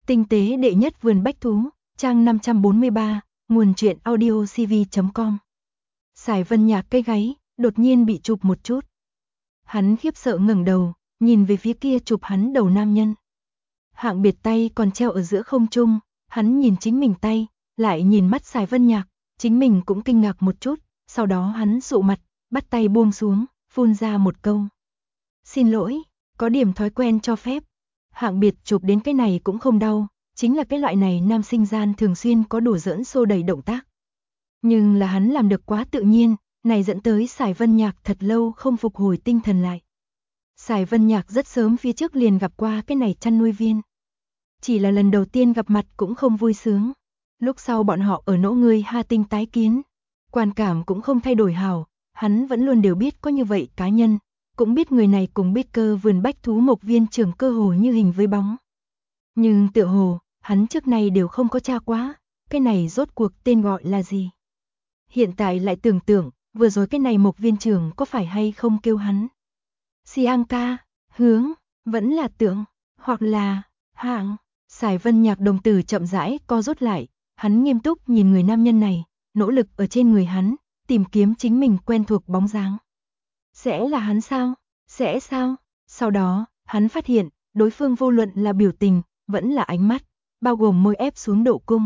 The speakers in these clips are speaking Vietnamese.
Tinh tế đệ nhất vườn bách thú, trang 543, nguồn truyện audiocv.com. Sải Vân Nhạc cái gáy, đột nhiên bị chụp một chút. Hắn khiếp sợ ngẩng đầu, nhìn về phía kia chụp hắn đầu nam nhân. Hạng Biệt tay còn treo ở giữa không trung, hắn nhìn chính mình tay, lại nhìn mắt Sải Vân Nhạc, chính mình cũng kinh ngạc một chút, sau đó hắn dụ mặt, bắt tay buông xuống, phun ra một câu. Xin lỗi, có điểm thói quen cho phép. Hạng Biệt chụp đến cái này cũng không đau, chính là cái loại này nam sinh gian thường xuyên có đùa giỡn xô đẩy động tác. Nhưng là hắn làm được quá tự nhiên, này dẫn tới Sải Vân Nhạc thật lâu không phục hồi tinh thần lại. Sải Vân Nhạc rất sớm phía trước liền gặp qua cái này chăn nuôi viên. Chỉ là lần đầu tiên gặp mặt cũng không vui sướng. Lúc sau bọn họ ở nỗ người Ha Tinh tái kiến, quan cảm cũng không thay đổi hào, hắn vẫn luôn đều biết có như vậy cá nhân, cũng biết người này cùng biết cơ vườn bách thú mộc viên trưởng cơ hồ như hình với bóng. Nhưng tựa hồ, hắn trước này đều không có tra quá, cái này rốt cuộc tên gọi là gì. Hiện tại lại tưởng tượng, vừa rồi cái này mộc viên trưởng có phải hay không kêu hắn. Siang ca, hướng, vẫn là tưởng, hoặc là, hạng. Sải Vân Nhạc đồng tử chậm rãi co rút lại, hắn nghiêm túc nhìn người nam nhân này, nỗ lực ở trên người hắn, tìm kiếm chính mình quen thuộc bóng dáng. Sẽ là hắn sao? Sẽ sao? Sau đó, hắn phát hiện, đối phương vô luận là biểu tình, vẫn là ánh mắt, bao gồm môi ép xuống độ cung.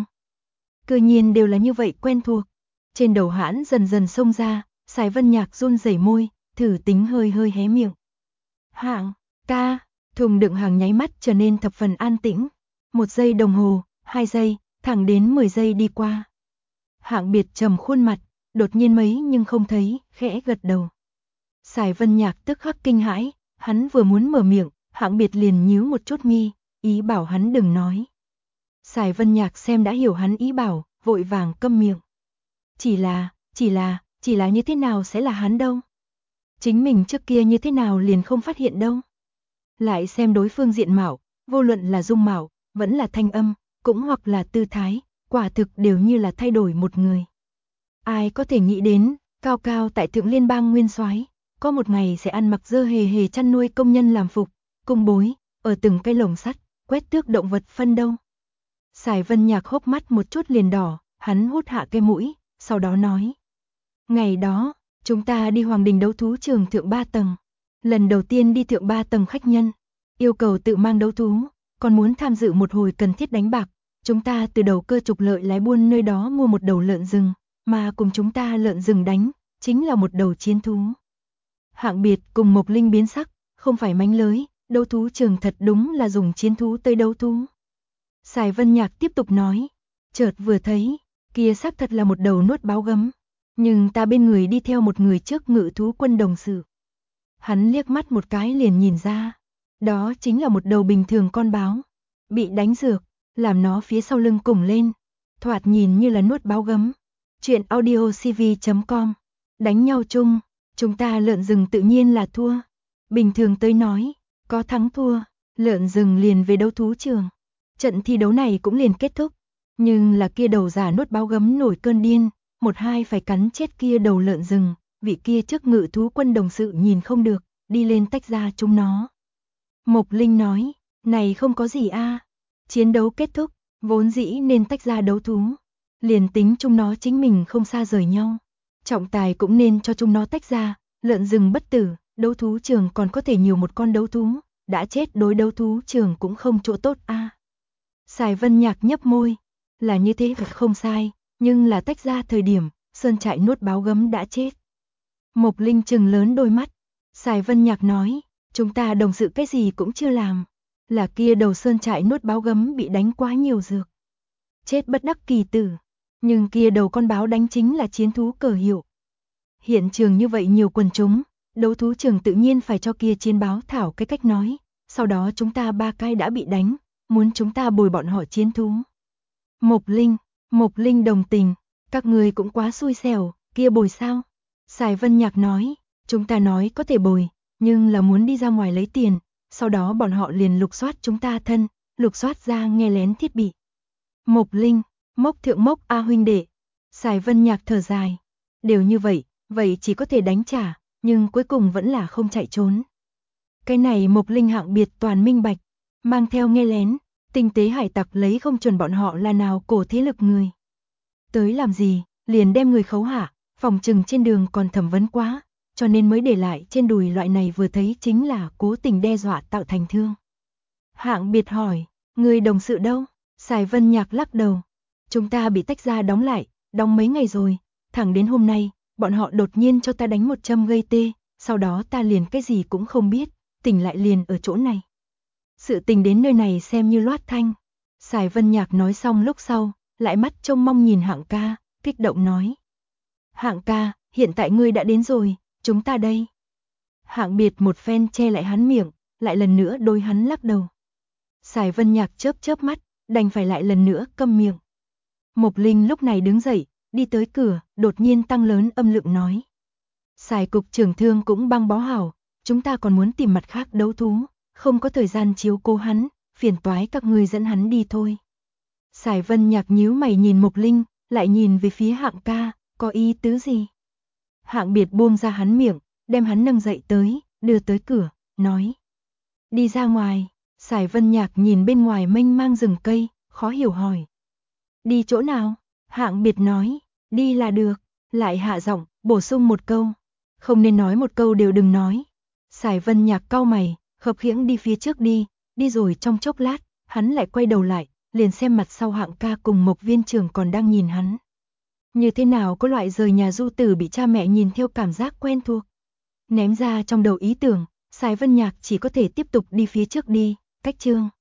Cơ nhiên đều là như vậy quen thuộc. Trên đầu hãn dần dần xông ra, Sải Vân Nhạc run rẩy môi, thử tính hơi hơi hé miệng. Hạng, ca, thùng đựng hàng nháy mắt trở nên thập phần an tĩnh. 1 giây đồng hồ, 2 giây, thẳng đến 10 giây đi qua. Hạng Biệt trầm khuôn mặt, đột nhiên mấy nhưng không thấy, khẽ gật đầu. Sải Vân Nhạc tức khắc kinh hãi, hắn vừa muốn mở miệng, Hạng Biệt liền nhíu một chút mi, ý bảo hắn đừng nói. Sải Vân Nhạc xem đã hiểu hắn ý bảo, vội vàng câm miệng. Chỉ là như thế nào sẽ là hắn đâu? Chính mình trước kia như thế nào liền không phát hiện đâu? Lại xem đối phương diện mạo, vô luận là dung mạo, vẫn là thanh âm, cũng hoặc là tư thái, quả thực đều như là thay đổi một người. Ai có thể nghĩ đến, cao cao tại Thượng Liên bang nguyên soái, có một ngày sẽ ăn mặc dơ hề hề chăn nuôi công nhân làm phục, cung bối, ở từng cái lồng sắt, quét tước động vật phân đâu. Sải Vân Nhạc hốc mắt một chút liền đỏ, hắn hút hạ cái mũi, sau đó nói. Ngày đó, chúng ta đi Hoàng Đình đấu thú trường thượng 3 tầng. Lần đầu tiên đi thượng 3 tầng khách nhân, yêu cầu tự mang đấu thú, còn muốn tham dự một hồi cần thiết đánh bạc. Chúng ta từ đầu cơ trục lợi lái buôn nơi đó mua một đầu lợn rừng, mà cùng chúng ta lợn rừng đánh, chính là một đầu chiến thú. Hạng Biệt cùng Mộc Linh biến sắc, không phải mánh lới, đấu thú trường thật đúng là dùng chiến thú tới đấu thú. Sải Vân Nhạc tiếp tục nói, chợt vừa thấy, kia xác thật là một đầu nuốt báo gấm, nhưng ta bên người đi theo một người trước ngự thú quân đồng sự. Hắn liếc mắt một cái liền nhìn ra, đó chính là một đầu bình thường con báo, bị đánh dược, làm nó phía sau lưng củng lên, thoạt nhìn như là nuốt báo gấm. Chuyện audiocv.com. Đánh nhau chung, chúng ta lợn rừng tự nhiên là thua. Bình thường tới nói, có thắng thua, lợn rừng liền về đấu thú trường. Trận thi đấu này cũng liền kết thúc, nhưng là kia đầu giả nuốt báo gấm nổi cơn điên, một hai phải cắn chết kia đầu lợn rừng, vị kia trước ngự thú quân đồng sự nhìn không được, đi lên tách ra chúng nó. Mộc Linh nói, này không có gì a, chiến đấu kết thúc, vốn dĩ nên tách ra đấu thú, liền tính chúng nó chính mình không xa rời nhau, trọng tài cũng nên cho chúng nó tách ra, lợn rừng bất tử, đấu thú trường còn có thể nhiều một con đấu thú, đã chết đối đấu thú trường cũng không chỗ tốt a. Sải Vân Nhạc nhấp môi, là như thế thật không sai, nhưng là tách ra thời điểm, sơn trại nuốt báo gấm đã chết. Mộc Linh trừng lớn đôi mắt, Sải Vân Nhạc nói, chúng ta đồng sự cái gì cũng chưa làm, là kia đầu sơn trại nuốt báo gấm bị đánh quá nhiều dược. Chết bất đắc kỳ tử, nhưng kia đầu con báo đánh chính là chiến thú cờ hiệu. Hiện trường như vậy nhiều quần chúng, đấu thú trường tự nhiên phải cho kia chiến báo thảo cái cách nói, sau đó chúng ta 3 cái đã bị đánh, muốn chúng ta bồi bọn họ chiến thú. Mộc Linh đồng tình, các người cũng quá xui xẻo, kia bồi sao? Sải Vân Nhạc nói, chúng ta nói có thể bồi, nhưng là muốn đi ra ngoài lấy tiền, sau đó bọn họ liền lục soát chúng ta thân, lục soát ra nghe lén thiết bị. Mộc Linh, mốc thượng mốc a huynh đệ. Sải Vân Nhạc thở dài, đều như vậy, vậy chỉ có thể đánh trả, nhưng cuối cùng vẫn là không chạy trốn. Cái này Mộc Linh Hạng Biệt toàn minh bạch, mang theo nghe lén, Tinh tế hải tặc lấy không chuẩn bọn họ là nào cổ thế lực người. Tới làm gì, liền đem người khấu hạ, phòng trừng trên đường còn thẩm vấn quá, cho nên mới để lại trên đùi loại này vừa thấy chính là cố tình đe dọa tạo thành thương. Hạng Biệt hỏi, người đồng sự đâu? Sài Vân Nhạc lắc đầu. Chúng ta bị tách ra đóng lại, đóng mấy ngày rồi, thẳng đến hôm nay, bọn họ đột nhiên cho ta đánh một châm gây tê, sau đó ta liền cái gì cũng không biết, tỉnh lại liền ở chỗ này. Sự tình đến nơi này xem như loát thanh. Sài Vân Nhạc nói xong lúc sau, lại mắt trông mong nhìn Hạng ca, kích động nói. Hạng ca, hiện tại ngươi đã đến rồi, chúng ta đây. Hạng Biệt một phen che lại hắn miệng, lại lần nữa đối hắn lắc đầu. Sài Vân Nhạc chớp chớp mắt, đành phải lại lần nữa câm miệng. Mộc Linh lúc này đứng dậy, đi tới cửa, đột nhiên tăng lớn âm lượng nói. Sài cục trưởng thương cũng băng bó hảo, chúng ta còn muốn tìm mặt khác đấu thú, không có thời gian chiếu cố hắn, phiền toái các ngươi dẫn hắn đi thôi. Sài Vân Nhạc nhíu mày nhìn Mộc Linh, lại nhìn về phía Hạng ca, có ý tứ gì? Hạng Biệt buông ra hắn miệng, đem hắn nâng dậy tới, đưa tới cửa, nói. Đi ra ngoài. Sài Vân Nhạc nhìn bên ngoài mênh mang rừng cây, khó hiểu hỏi. Đi chỗ nào? Hạng Biệt nói, đi là được, lại hạ giọng, bổ sung một câu. Không nên nói một câu đều đừng nói. Sài Vân Nhạc cau mày, khập khiễng đi phía trước đi rồi trong chốc lát, hắn lại quay đầu lại, liền xem mặt sau Hạng ca cùng Mộc Viên Trưởng còn đang nhìn hắn. Như thế nào có loại rời nhà du tử bị cha mẹ nhìn theo cảm giác quen thuộc. Ném ra trong đầu ý tưởng, Sài Vân Nhạc chỉ có thể tiếp tục đi phía trước đi, cách chương.